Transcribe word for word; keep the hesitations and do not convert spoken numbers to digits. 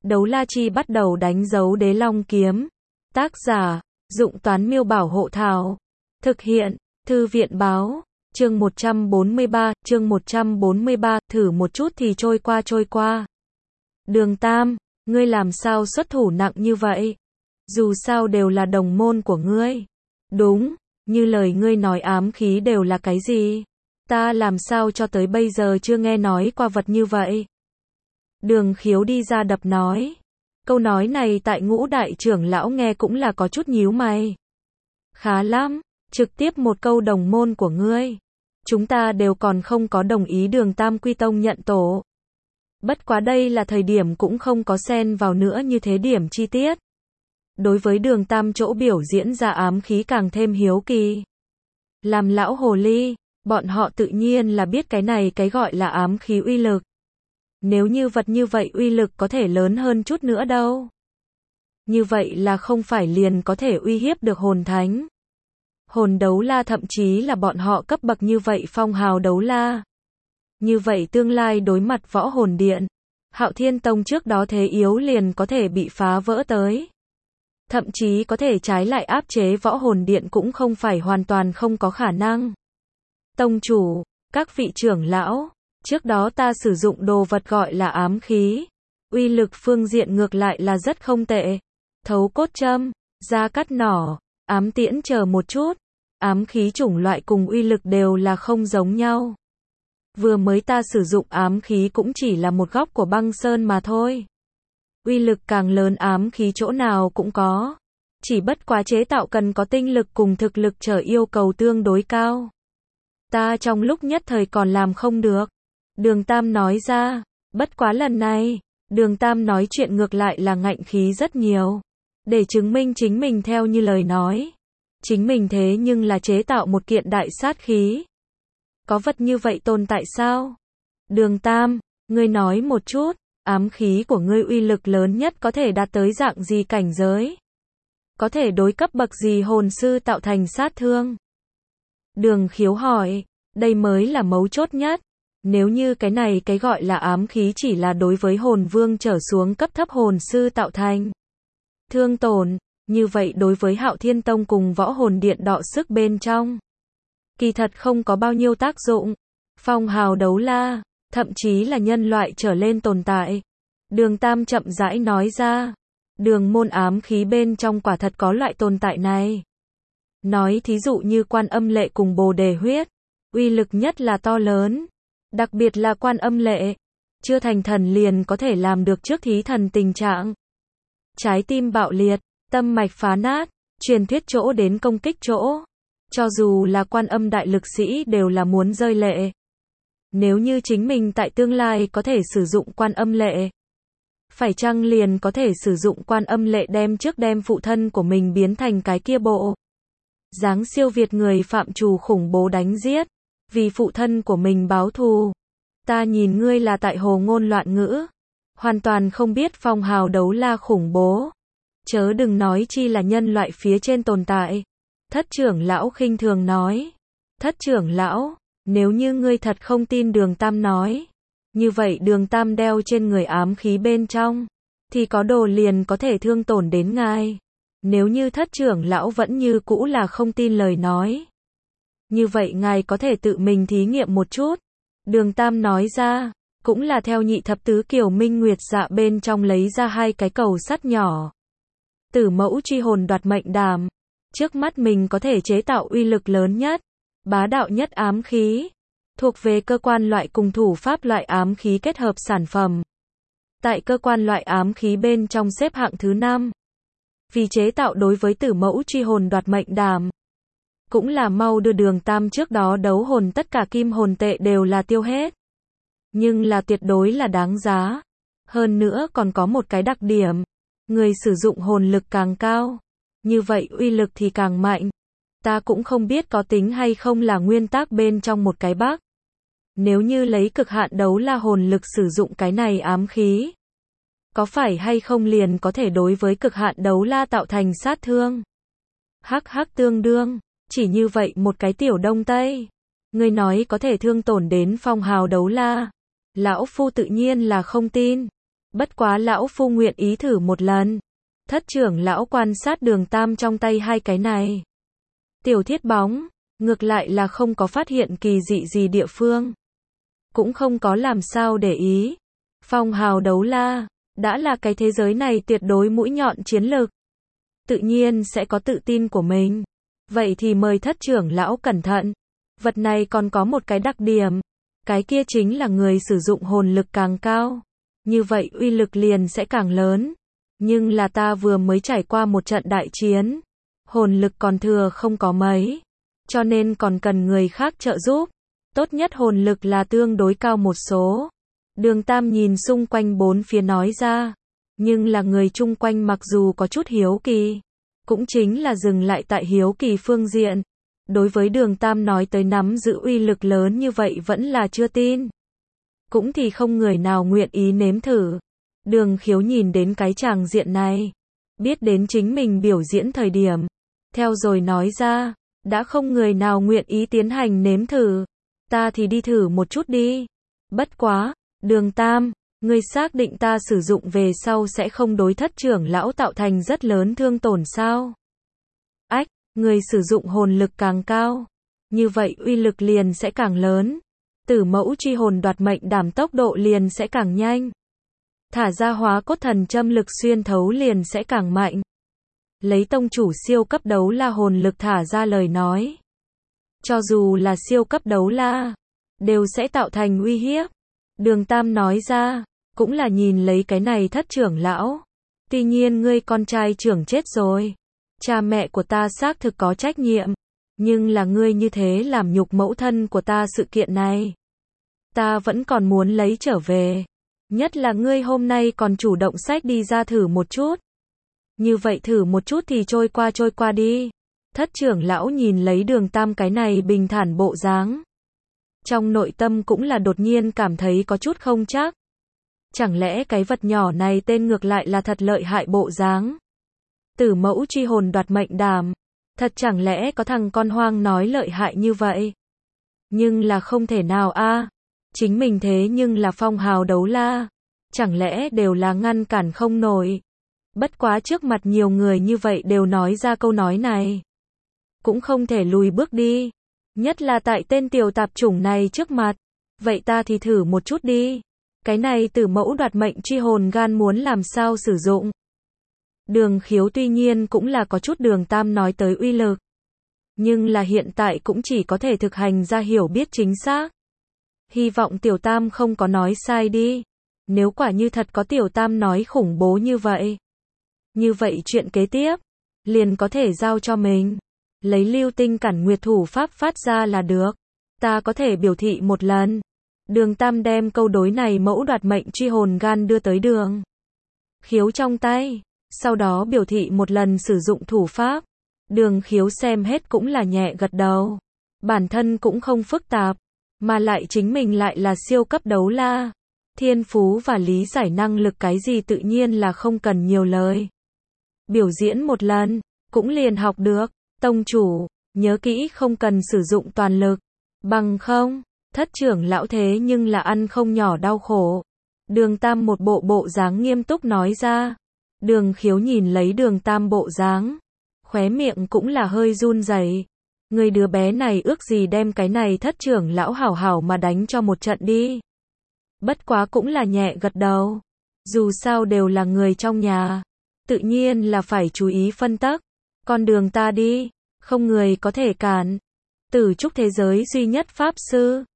Đấu la chi bắt đầu đánh dấu đế long kiếm. Tác giả, Dụng Toán Miêu Bảo Hộ Thảo. Thực hiện, Thư viện Báo. Chương một trăm bốn mươi ba, chương một trăm bốn mươi ba, thử một chút thì trôi qua trôi qua. Đường Tam, ngươi làm sao xuất thủ nặng như vậy? Dù sao đều là đồng môn của ngươi. Đúng, như lời ngươi nói ám khí đều là cái gì? Ta làm sao cho tới bây giờ chưa nghe nói qua vật như vậy? Đường Khiếu đi ra đập nói. Câu nói này tại Ngũ đại trưởng lão nghe cũng là có chút nhíu mày. Khá lắm, trực tiếp một câu đồng môn của ngươi. Chúng ta đều còn không có đồng ý Đường Tam quy tông nhận tổ. Bất quá đây là thời điểm cũng không có xen vào nữa như thế điểm chi tiết. Đối với Đường Tam chỗ biểu diễn ra ám khí càng thêm hiếu kỳ. Làm lão hồ ly, bọn họ tự nhiên là biết cái này cái gọi là ám khí uy lực. Nếu như vật như vậy uy lực có thể lớn hơn chút nữa đâu. Như vậy là không phải liền có thể uy hiếp được hồn thánh. Hồn đấu la thậm chí là bọn họ cấp bậc như vậy phong hào đấu la. Như vậy tương lai đối mặt võ hồn điện, Hạo Thiên Tông trước đó thế yếu liền có thể bị phá vỡ tới. Thậm chí có thể trái lại áp chế võ hồn điện cũng không phải hoàn toàn không có khả năng. Tông chủ, các vị trưởng lão, trước đó ta sử dụng đồ vật gọi là ám khí. Uy lực phương diện ngược lại là rất không tệ. Thấu cốt châm, da cắt nỏ, ám tiễn chờ một chút. Ám khí chủng loại cùng uy lực đều là không giống nhau. Vừa mới ta sử dụng ám khí cũng chỉ là một góc của băng sơn mà thôi. Uy lực càng lớn ám khí chỗ nào cũng có. Chỉ bất quá chế tạo cần có tinh lực cùng thực lực trở yêu cầu tương đối cao. Ta trong lúc nhất thời còn làm không được. Đường Tam nói ra. Bất quá lần này, Đường Tam nói chuyện ngược lại là ngạnh khí rất nhiều. Để chứng minh chính mình theo như lời nói. Chính mình thế nhưng là chế tạo một kiện đại sát khí. Có vật như vậy tồn tại sao? Đường Tam, ngươi nói một chút, ám khí của ngươi uy lực lớn nhất có thể đạt tới dạng gì cảnh giới? Có thể đối cấp bậc gì hồn sư tạo thành sát thương? Đường Khiếu hỏi, đây mới là mấu chốt nhất. Nếu như cái này cái gọi là ám khí chỉ là đối với hồn vương trở xuống cấp thấp hồn sư tạo thành thương tổn, như vậy đối với Hạo Thiên Tông cùng võ hồn điện đọ sức bên trong, kỳ thật không có bao nhiêu tác dụng. Phong hào đấu la, thậm chí là nhân loại trở lên tồn tại. Đường Tam chậm rãi nói ra, đường môn ám khí bên trong quả thật có loại tồn tại này. Nói thí dụ như Quan Âm Lệ cùng Bồ Đề huyết, uy lực nhất là to lớn. Đặc biệt là Quan Âm Lệ, chưa thành thần liền có thể làm được trước thí thần tình trạng. Trái tim bạo liệt, tâm mạch phá nát, truyền thuyết chỗ đến công kích chỗ. Cho dù là Quan Âm đại lực sĩ đều là muốn rơi lệ. Nếu như chính mình tại tương lai có thể sử dụng Quan Âm Lệ, phải chăng liền có thể sử dụng Quan Âm Lệ đem trước đem phụ thân của mình biến thành cái kia bộ dáng siêu việt người phạm trù khủng bố đánh giết, vì phụ thân của mình báo thù. Ta nhìn ngươi là tại hồ ngôn loạn ngữ, hoàn toàn không biết phong hào đấu la khủng bố. Chớ đừng nói chi là nhân loại phía trên tồn tại. Thất trưởng lão khinh thường nói. Thất trưởng lão, nếu như ngươi thật không tin Đường Tam nói, như vậy Đường Tam đeo trên người ám khí bên trong, thì có đồ liền có thể thương tổn đến ngài. Nếu như thất trưởng lão vẫn như cũ là không tin lời nói, như vậy ngài có thể tự mình thí nghiệm một chút. Đường Tam nói ra, cũng là theo nhị thập tứ kiều minh nguyệt dạ bên trong lấy ra hai cái cầu sắt nhỏ. Tử mẫu truy hồn đoạt mệnh đàm. Trước mắt mình có thể chế tạo uy lực lớn nhất, bá đạo nhất ám khí. Thuộc về cơ quan loại cùng thủ pháp loại ám khí kết hợp sản phẩm. Tại cơ quan loại ám khí bên trong xếp hạng thứ năm. Vì chế tạo đối với tử mẫu truy hồn đoạt mệnh đàm, cũng là mau đưa Đường Tam trước đó đấu hồn tất cả kim hồn tệ đều là tiêu hết. Nhưng là tuyệt đối là đáng giá. Hơn nữa còn có một cái đặc điểm, người sử dụng hồn lực càng cao, như vậy uy lực thì càng mạnh. Ta cũng không biết có tính hay không là nguyên tắc bên trong một cái bug. Nếu như lấy cực hạn đấu la hồn lực sử dụng cái này ám khí, có phải hay không liền có thể đối với cực hạn đấu la tạo thành sát thương? Hắc hắc tương đương, chỉ như vậy một cái tiểu đông tây. Ngươi nói có thể thương tổn đến phong hào đấu la. Lão Phu tự nhiên là không tin. Bất quá lão phu nguyện ý thử một lần. Thất trưởng lão quan sát Đường Tam trong tay hai cái này. Tiểu thiết bóng, ngược lại là không có phát hiện kỳ dị gì địa phương. Cũng không có làm sao để ý. Phong hào đấu la, đã là cái thế giới này tuyệt đối mũi nhọn chiến lực. Tự nhiên sẽ có tự tin của mình. Vậy thì mời thất trưởng lão cẩn thận. Vật này còn có một cái đặc điểm. Cái kia chính là người sử dụng hồn lực càng cao. Như vậy uy lực liền sẽ càng lớn. Nhưng là ta vừa mới trải qua một trận đại chiến. Hồn lực còn thừa không có mấy. Cho nên còn cần người khác trợ giúp. Tốt nhất hồn lực là tương đối cao một số. Đường Tam nhìn xung quanh bốn phía nói ra. Nhưng là người chung quanh mặc dù có chút hiếu kỳ. Cũng chính là dừng lại tại hiếu kỳ phương diện. Đối với Đường Tam nói tới nắm giữ uy lực lớn như vậy vẫn là chưa tin. Cũng thì không người nào nguyện ý nếm thử. Đường Khiếu nhìn đến cái tràng diện này. Biết đến chính mình biểu diễn thời điểm. Theo rồi nói ra. Đã không người nào nguyện ý tiến hành nếm thử. Ta thì đi thử một chút đi. Bất quá, Đường Tam, ngươi xác định ta sử dụng về sau sẽ không đối thất trưởng lão tạo thành rất lớn thương tổn sao? Ách, người sử dụng hồn lực càng cao. Như vậy uy lực liền sẽ càng lớn. Tử mẫu truy hồn đoạt mệnh đảm tốc độ liền sẽ càng nhanh. Thả ra hóa cốt thần châm lực xuyên thấu liền sẽ càng mạnh. Lấy tông chủ siêu cấp đấu la hồn lực thả ra lời nói. Cho dù là siêu cấp đấu la, đều sẽ tạo thành uy hiếp. Đường Tam nói ra, cũng là nhìn lấy cái này thất trưởng lão. Tuy nhiên ngươi con trai trưởng chết rồi. Cha mẹ của ta xác thực có trách nhiệm. Nhưng là ngươi như thế làm nhục mẫu thân của ta sự kiện này. Ta vẫn còn muốn lấy trở về. Nhất là ngươi hôm nay còn chủ động xách đi ra thử một chút. Như vậy thử một chút thì trôi qua trôi qua đi. Thất trưởng lão nhìn lấy Đường Tam cái này bình thản bộ dáng. Trong nội tâm cũng là đột nhiên cảm thấy có chút không chắc. Chẳng lẽ cái vật nhỏ này tên ngược lại là thật lợi hại bộ dáng. Tử mẫu truy hồn đoạt mệnh đàm. Thật chẳng lẽ có thằng con hoang nói lợi hại như vậy. Nhưng là không thể nào a. Chính mình thế nhưng là phong hào đấu la. Chẳng lẽ đều là ngăn cản không nổi. Bất quá trước mặt nhiều người như vậy đều nói ra câu nói này. Cũng không thể lùi bước đi. Nhất là tại tên tiểu tạp chủng này trước mặt. Vậy ta thì thử một chút đi. Cái này tử mẫu đoạt mệnh truy hồn gan muốn làm sao sử dụng. Đường Khiếu tuy nhiên cũng là có chút Đường Tam nói tới uy lực. Nhưng là hiện tại cũng chỉ có thể thực hành ra hiểu biết chính xác. Hy vọng tiểu Tam không có nói sai đi. Nếu quả như thật có tiểu Tam nói khủng bố như vậy. Như vậy chuyện kế tiếp. Liền có thể giao cho mình. Lấy lưu tinh cản nguyệt thủ pháp phát ra là được. Ta có thể biểu thị một lần. Đường Tam đem câu đối này mẫu đoạt mệnh truy hồn gan đưa tới Đường Khiếu trong tay. Sau đó biểu thị một lần sử dụng thủ pháp. Đường Khiếu xem hết cũng là nhẹ gật đầu. Bản thân cũng không phức tạp. Mà lại chính mình lại là siêu cấp đấu la. Thiên phú và lý giải năng lực cái gì tự nhiên là không cần nhiều lời. Biểu diễn một lần, cũng liền học được. Tông chủ, nhớ kỹ không cần sử dụng toàn lực. Bằng không, thất trưởng lão thế nhưng là ăn không nhỏ đau khổ. Đường Tam một bộ bộ dáng nghiêm túc nói ra. Đường Khiếu nhìn lấy Đường Tam bộ dáng. Khóe miệng cũng là hơi run rẩy. Người đứa bé này ước gì đem cái này thất trưởng lão hảo hảo mà đánh cho một trận đi. Bất quá cũng là nhẹ gật đầu. Dù sao đều là người trong nhà. Tự nhiên là phải chú ý phân tắc. Con đường ta đi, không người có thể cản. Tử trúc thế giới duy nhất pháp sư.